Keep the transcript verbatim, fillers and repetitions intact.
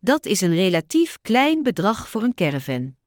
Dat is een relatief klein bedrag voor een caravan.